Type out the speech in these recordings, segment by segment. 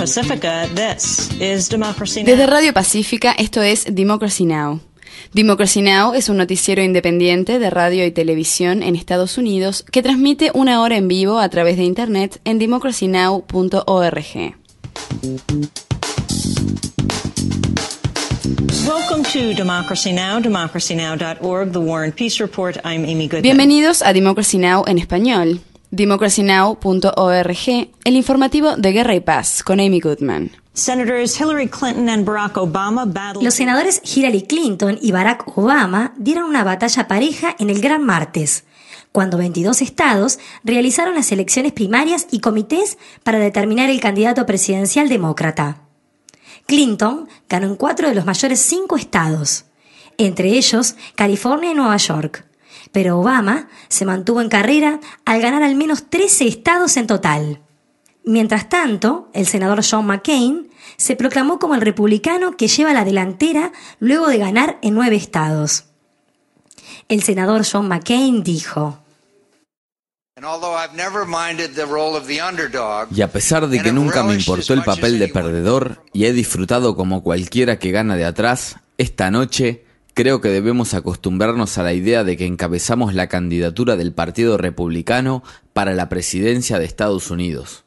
Pacifica, this is Democracy Now! Desde Radio Pacífica, esto es Democracy Now! Democracy Now! Es un noticiero independiente de radio y televisión en Estados Unidos que transmite 1 hora en vivo a través de internet en democracynow.org. Welcome to Democracy Now!, democracynow.org, The War and Peace Report. I'm Amy Goodman. Bienvenidos a Democracy Now! En español. democracynow.org, el informativo de Guerra y Paz, con Amy Goodman. Senators Hillary Clinton and Barack Obama battled... Los senadores Hillary Clinton y Barack Obama dieron una batalla pareja en el Gran Martes, cuando 22 estados realizaron las elecciones primarias y comités para determinar el candidato presidencial demócrata. Clinton ganó en 4 de los mayores 5 estados, entre ellos California y Nueva York. Pero Obama se mantuvo en carrera al ganar al menos 13 estados en total. Mientras tanto, el senador John McCain se proclamó como el republicano que lleva la delantera luego de ganar en 9 estados. El senador John McCain dijo: Y a pesar de que nunca me importó el papel de perdedor y he disfrutado como cualquiera que gana de atrás, esta noche creo que debemos acostumbrarnos a la idea de que encabezamos la candidatura del Partido Republicano para la presidencia de Estados Unidos.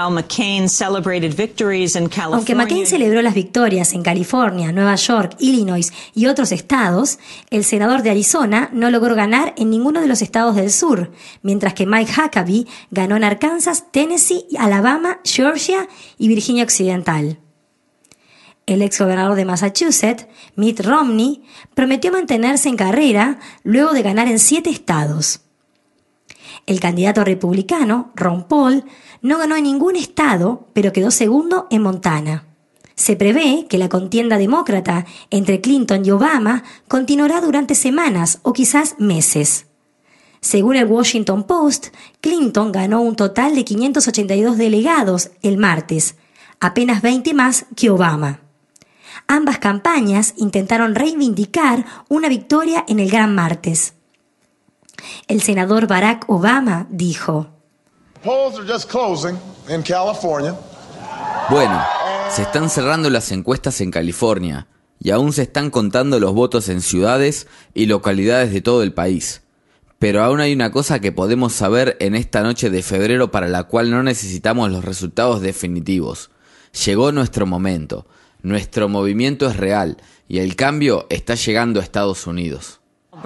Aunque McCain celebró las victorias en California, Nueva York, Illinois y otros estados, el senador de Arizona no logró ganar en ninguno de los estados del sur, mientras que Mike Huckabee ganó en Arkansas, Tennessee, Alabama, Georgia y Virginia Occidental. El exgobernador de Massachusetts, Mitt Romney, prometió mantenerse en carrera luego de ganar en 7 estados. El candidato republicano, Ron Paul, no ganó en ningún estado, pero quedó segundo en Montana. Se prevé que la contienda demócrata entre Clinton y Obama continuará durante semanas o quizás meses. Según el Washington Post, Clinton ganó un total de 582 delegados el martes, apenas 20 más que Obama. Ambas campañas intentaron reivindicar una victoria en el Gran Martes. El senador Barack Obama dijo: Bueno, se están cerrando las encuestas en California y aún se están contando los votos en ciudades y localidades de todo el país. Pero aún hay una cosa que podemos saber en esta noche de febrero para la cual no necesitamos los resultados definitivos. Llegó nuestro momento. Nuestro movimiento es real y el cambio está llegando a Estados Unidos.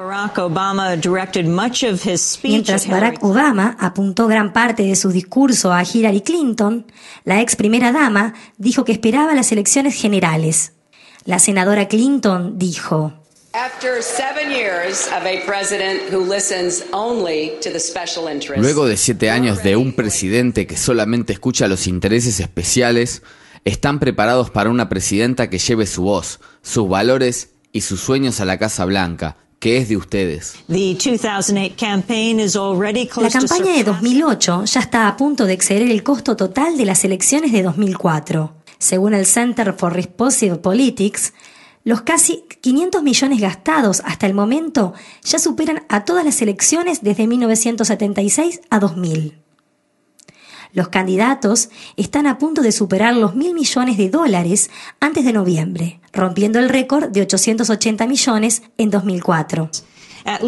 Mientras Barack Obama apuntó gran parte de su discurso a Hillary Clinton, la ex primera dama dijo que esperaba las elecciones generales. La senadora Clinton dijo: Luego de 7 años de un presidente que solamente escucha los intereses especiales, están preparados para una presidenta que lleve su voz, sus valores y sus sueños a la Casa Blanca, que es de ustedes. La campaña de 2008 ya está a punto de exceder el costo total de las elecciones de 2004. Según el Center for Responsive Politics, los casi 500 millones gastados hasta el momento ya superan a todas las elecciones desde 1976 a 2000. Los candidatos están a punto de superar los $1.000 millones antes de noviembre, rompiendo el récord de 880 millones en 2004. Al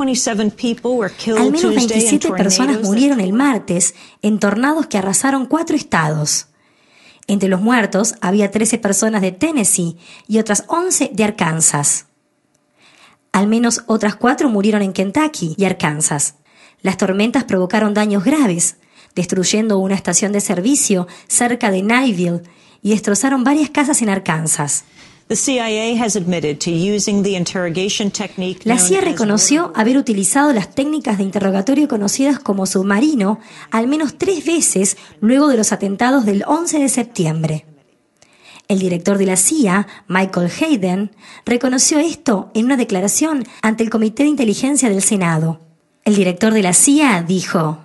menos 27 personas murieron el martes en tornados que arrasaron 4 estados. Entre los muertos había 13 personas de Tennessee y otras 11 de Arkansas. Al menos otras 4 murieron en Kentucky y Arkansas. Las tormentas provocaron daños graves, destruyendo una estación de servicio cerca de Knightsville y destrozaron varias casas en Arkansas. La CIA reconoció haber utilizado las técnicas de interrogatorio conocidas como submarino al menos 3 veces luego de los atentados del 11 de septiembre. El director de la CIA, Michael Hayden, reconoció esto en una declaración ante el Comité de Inteligencia del Senado. El director de la CIA dijo: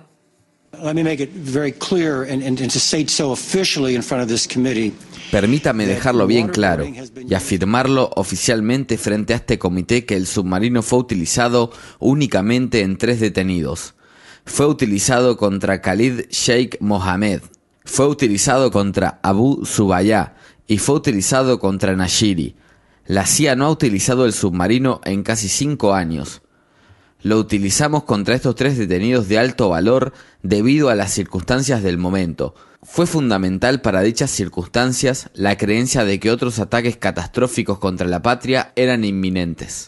Permítame dejarlo bien claro y afirmarlo oficialmente frente a este comité que el submarino fue utilizado únicamente en 3 detenidos. Fue utilizado contra Khalid Sheikh Mohammed, Fue utilizado contra Abu Zubaydah y fue utilizado contra Nashiri. La CIA no ha utilizado el submarino en casi 5 años. Lo utilizamos contra estos 3 detenidos de alto valor debido a las circunstancias del momento. Fue fundamental para dichas circunstancias la creencia de que otros ataques catastróficos contra la patria eran inminentes.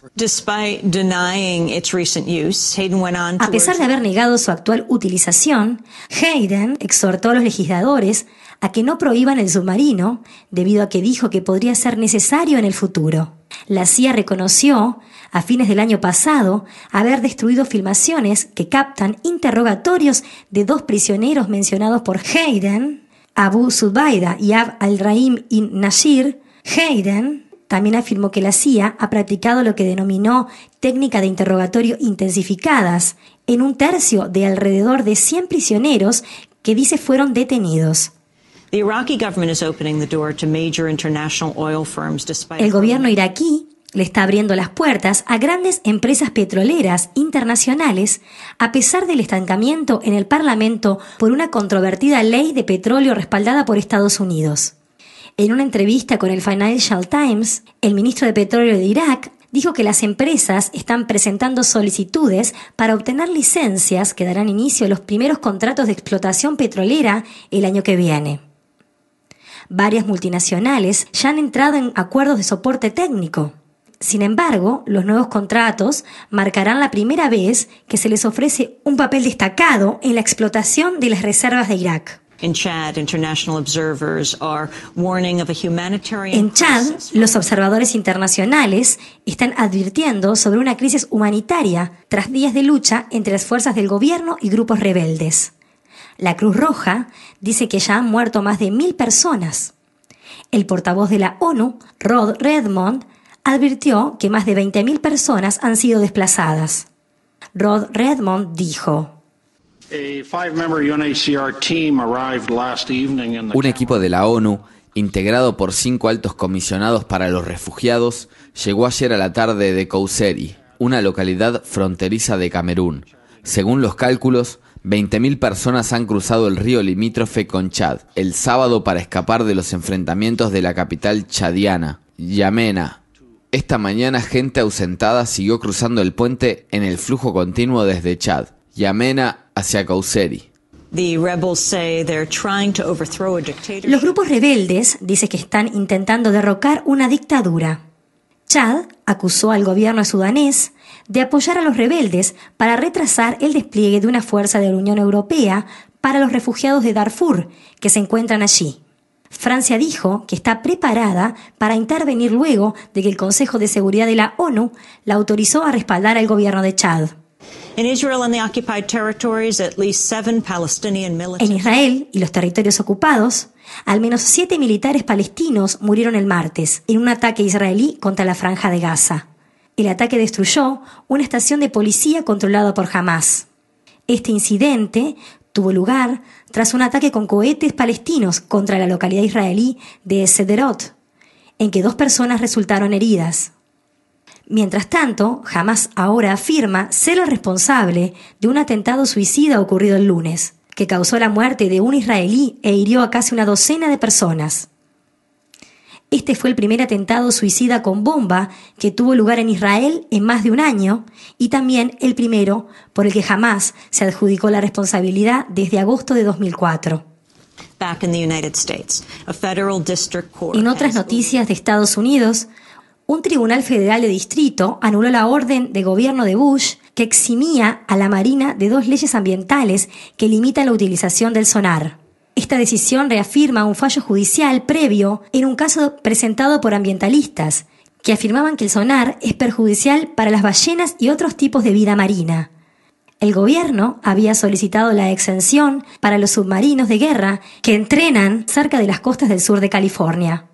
A pesar de haber negado su actual utilización, Hayden exhortó a los legisladores a que no prohíban el submarino debido a que dijo que podría ser necesario en el futuro. La CIA reconoció, a fines del año pasado, haber destruido filmaciones que captan interrogatorios de 2 prisioneros mencionados por Hayden, Abu Zubaydah y Abd al-Rahim Nashir. Hayden también afirmó que la CIA ha practicado lo que denominó técnica de interrogatorio intensificadas en 1/3 de alrededor de 100 prisioneros que dice fueron detenidos. El gobierno iraquí le está abriendo las puertas a grandes empresas petroleras internacionales a pesar del estancamiento en el Parlamento por una controvertida ley de petróleo respaldada por Estados Unidos. En una entrevista con el Financial Times, el ministro de Petróleo de Irak dijo que las empresas están presentando solicitudes para obtener licencias que darán inicio a los primeros contratos de explotación petrolera el año que viene. Varias multinacionales ya han entrado en acuerdos de soporte técnico. Sin embargo, los nuevos contratos marcarán la primera vez que se les ofrece un papel destacado en la explotación de las reservas de Irak. En Chad, los observadores internacionales están advirtiendo sobre una crisis humanitaria tras días de lucha entre las fuerzas del gobierno y grupos rebeldes. La Cruz Roja dice que ya han muerto más de 1.000 personas. El portavoz de la ONU, Rod Redmond, advirtió que más de 20.000 personas han sido desplazadas. Rod Redmond dijo: Un equipo de la ONU, integrado por 5 altos comisionados para los refugiados, llegó ayer a la tarde de Kouseri, una localidad fronteriza de Camerún. Según los cálculos, 20.000 personas han cruzado el río limítrofe con Chad el sábado para escapar de los enfrentamientos de la capital chadiana, N'Djamena. Esta mañana, gente ausentada siguió cruzando el puente en el flujo continuo desde Chad, N'Djamena hacia Kouseri. Los grupos rebeldes dicen que están intentando derrocar una dictadura. Chad acusó al gobierno sudanés de apoyar a los rebeldes para retrasar el despliegue de una fuerza de la Unión Europea para los refugiados de Darfur que se encuentran allí. Francia dijo que está preparada para intervenir luego de que el Consejo de Seguridad de la ONU la autorizó a respaldar al gobierno de Chad. En Israel y los territorios ocupados, al menos 7 militares palestinos murieron el martes en un ataque israelí contra la Franja de Gaza. El ataque destruyó una estación de policía controlada por Hamás. Este incidente tuvo lugar tras un ataque con cohetes palestinos contra la localidad israelí de Sderot, en que 2 personas resultaron heridas. Mientras tanto, Hamás ahora afirma ser el responsable de un atentado suicida ocurrido el lunes, que causó la muerte de un israelí e hirió a casi una docena de personas. Este fue el primer atentado suicida con bomba que tuvo lugar en Israel en más de un año y también el primero por el que Hamás se adjudicó la responsabilidad desde agosto de 2004. En otras noticias de Estados Unidos, un tribunal federal de distrito anuló la orden de gobierno de Bush que eximía a la Marina de 2 leyes ambientales que limitan la utilización del sonar. Esta decisión reafirma un fallo judicial previo en un caso presentado por ambientalistas, que afirmaban que el sonar es perjudicial para las ballenas y otros tipos de vida marina. El gobierno había solicitado la exención para los submarinos de guerra que entrenan cerca de las costas del sur de California.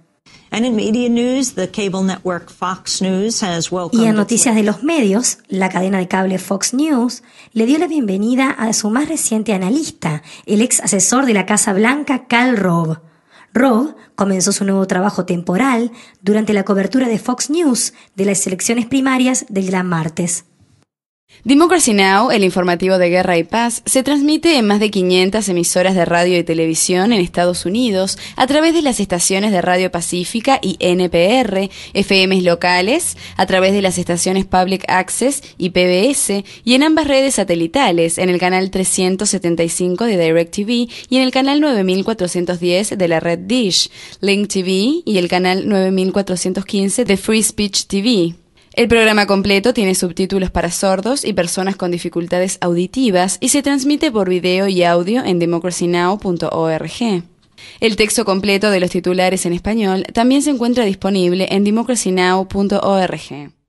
Y en noticias de los medios, la cadena de cable Fox News le dio la bienvenida a su más reciente analista, el ex asesor de la Casa Blanca, Karl Rove. Rove comenzó su nuevo trabajo temporal durante la cobertura de Fox News de las elecciones primarias del Gran Martes. Democracy Now!, el informativo de guerra y paz, se transmite en más de 500 emisoras de radio y televisión en Estados Unidos a través de las estaciones de Radio Pacífica y NPR, FMs locales, a través de las estaciones Public Access y PBS, y en ambas redes satelitales, en el canal 375 de DirecTV y en el canal 9410 de la red Dish, Link TV y el canal 9415 de Free Speech TV. El programa completo tiene subtítulos para sordos y personas con dificultades auditivas y se transmite por video y audio en democracynow.org. El texto completo de los titulares en español también se encuentra disponible en democracynow.org.